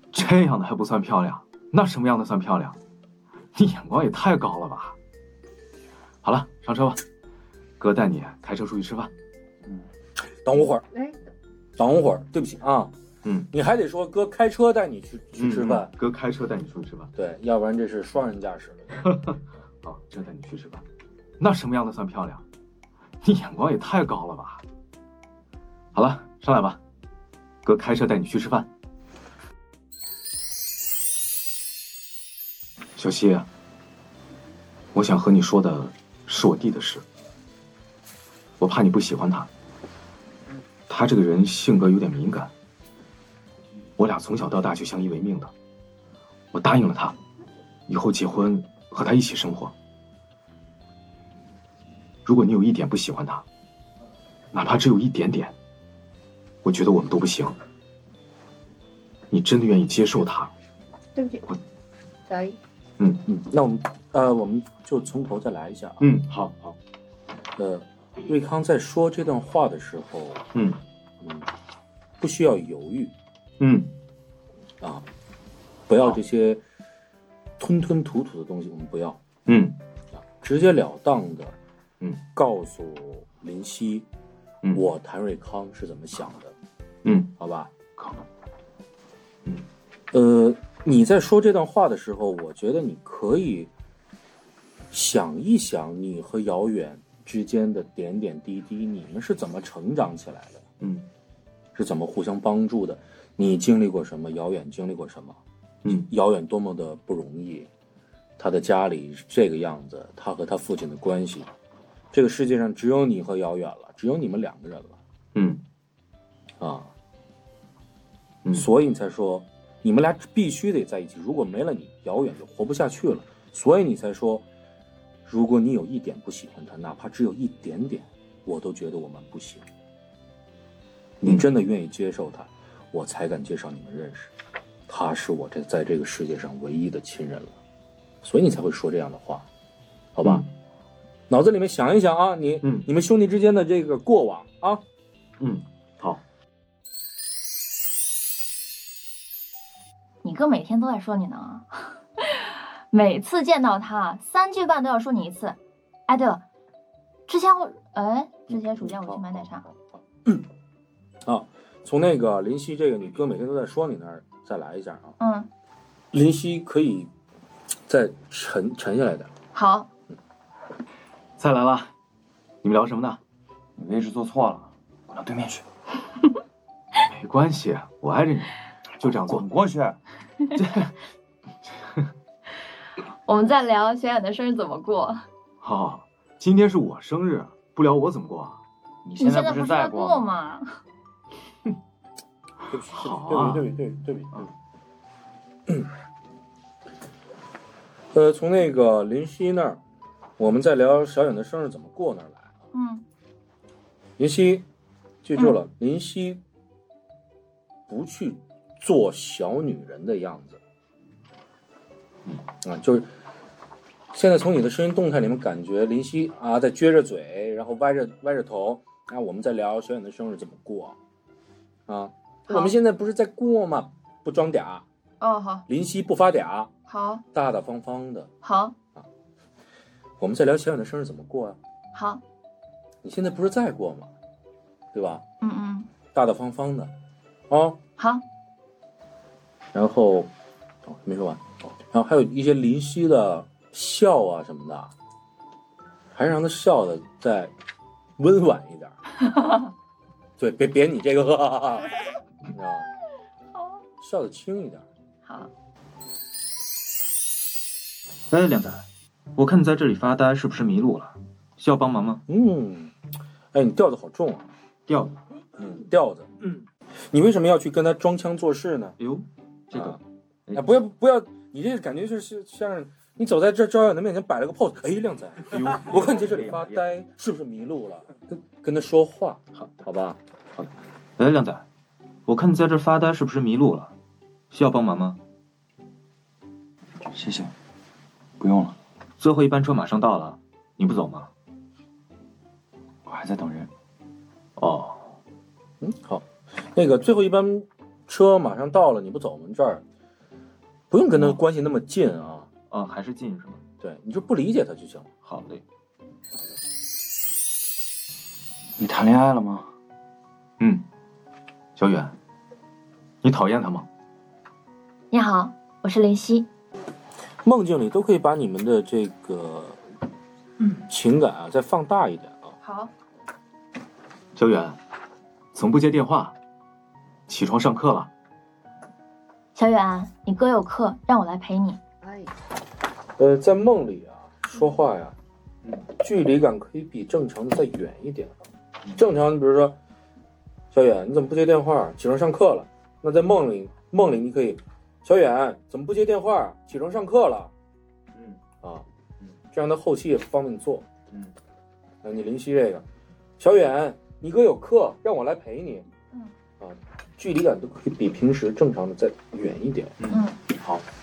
这样的还不算漂亮，那什么样的算漂亮？你眼光也太高了吧！好了，上车吧，哥带你开车出去吃饭。 等我会儿， 哎， 等我会儿，对不起啊。你还得说哥开车带你去吃饭。 哥开车带你出去吃饭。 对，要不然这是双人驾驶了。 好，真带你去吃饭，那什么样的算漂亮？你眼光也太高了吧！好了，上来吧，哥开车带你去吃饭。小希，我想和你说的是我弟的事。我怕你不喜欢他，他这个人性格有点敏感。我俩从小到大就相依为命的，我答应了他，以后结婚和他一起生活。如果你有一点不喜欢他，哪怕只有一点点，我觉得我们都不行。你真的愿意接受他？ 对不起，小易。 那我们就从头再来一下啊。 好。 瑞康在说这段话的时候，不需要犹豫，不要这些吞吞吐吐的东西，我们不要，直截了当的，告诉林夕，我谭瑞康是怎么想的，好吧？ 好。 你在说这段话的时候，我觉得你可以想一想你和遥远之间的点点滴滴，你们是怎么成长起来的？是怎么互相帮助的？你经历过什么？遥远经历过什么？遥远多么的不容易，他的家里这个样子，他和他父亲的关系，这个世界上只有你和遥远了，只有你们两个人了，所以你才说你们俩必须得在一起，如果没了你，遥远就活不下去了。所以你才说，如果你有一点不喜欢他，哪怕只有一点点，我都觉得我们不行。你真的愿意接受他，我才敢介绍你们认识。他是我在这个世界上唯一的亲人了，所以你才会说这样的话，好吧？脑子里面想一想啊，你们兄弟之间的这个过往啊。 好。 你哥每天都在说你呢，每次见到他3句半都要说你一次。哎，对了，之前暑假我去买奶茶。 从那个林夕这个你哥每天都在说你那儿再来一下啊。林夕可以再沉下来点。 好。 再来了，你们聊什么呢？你位置坐错了，滚到对面去。没关系，我挨着你，就这样做。滚过去。 我们在聊小远的生日怎么过。 好，今天是我生日，不聊我怎么过啊？ 你现在不是在过吗？ 对不起， 好啊， 对不起。从那个林夕那儿，我们在聊小远的生日怎么过那儿来。林夕，记住了，林夕不去做小女人的样子。就是现在从你的声音动态里面感觉林夕在撅着嘴，然后歪着头。我们在聊小远的生日怎么过我们现在不是在过吗？不装嗲。 好。 林夕不发嗲。 好。 大大方方的。 好。 我们在聊小远的生日怎么过啊？ 好。 你现在不是在过吗？对吧？大大方方的。好。然后没说完。然后还有一些林夕的笑啊什么的，还是让他笑的再温婉一点。对，别你这个笑的轻一点。 好。 哎，靓仔，我看你在这里发呆，是不是迷路了？需要帮忙吗？ 你调子好重啊。 调子。 调子。你为什么要去跟他装腔作势呢？ 哎呦，这个。 不要，你这感觉就是像你走在这赵远的面前摆了个 pose。哎，靓仔，我看你在这里发呆，是不是迷路了？跟他说话，好吧？ 好的。哎，靓仔，我看你在这发呆，是不是迷路了？需要帮忙吗？谢谢，不用了。最后一班车马上到了，你不走吗？我还在等人。 好。那个最后一班车马上到了，你不走，我们这儿不用跟他关系那么近啊。 还是近是吗？ 对，你就不理解他就行。 好嘞。 你谈恋爱了吗？ 小远，你讨厌他吗？ 你好，我是林夕。 梦境里都可以把你们的这个情感啊再放大一点啊。 好。 小远，怎么不接电话？起床上课了。 小远，你哥有课，让我来陪你。 在梦里啊，说话呀，距离感可以比正常的再远一点。正常，你比如说，小远，你怎么不接电话？起床上课了。那在梦里你可以，小远怎么不接电话？起床上课了。这样的后期也方便做。你林夕这个，小远，你哥有课，让我来陪你。距离感都可以比平时正常的再远一点。 好。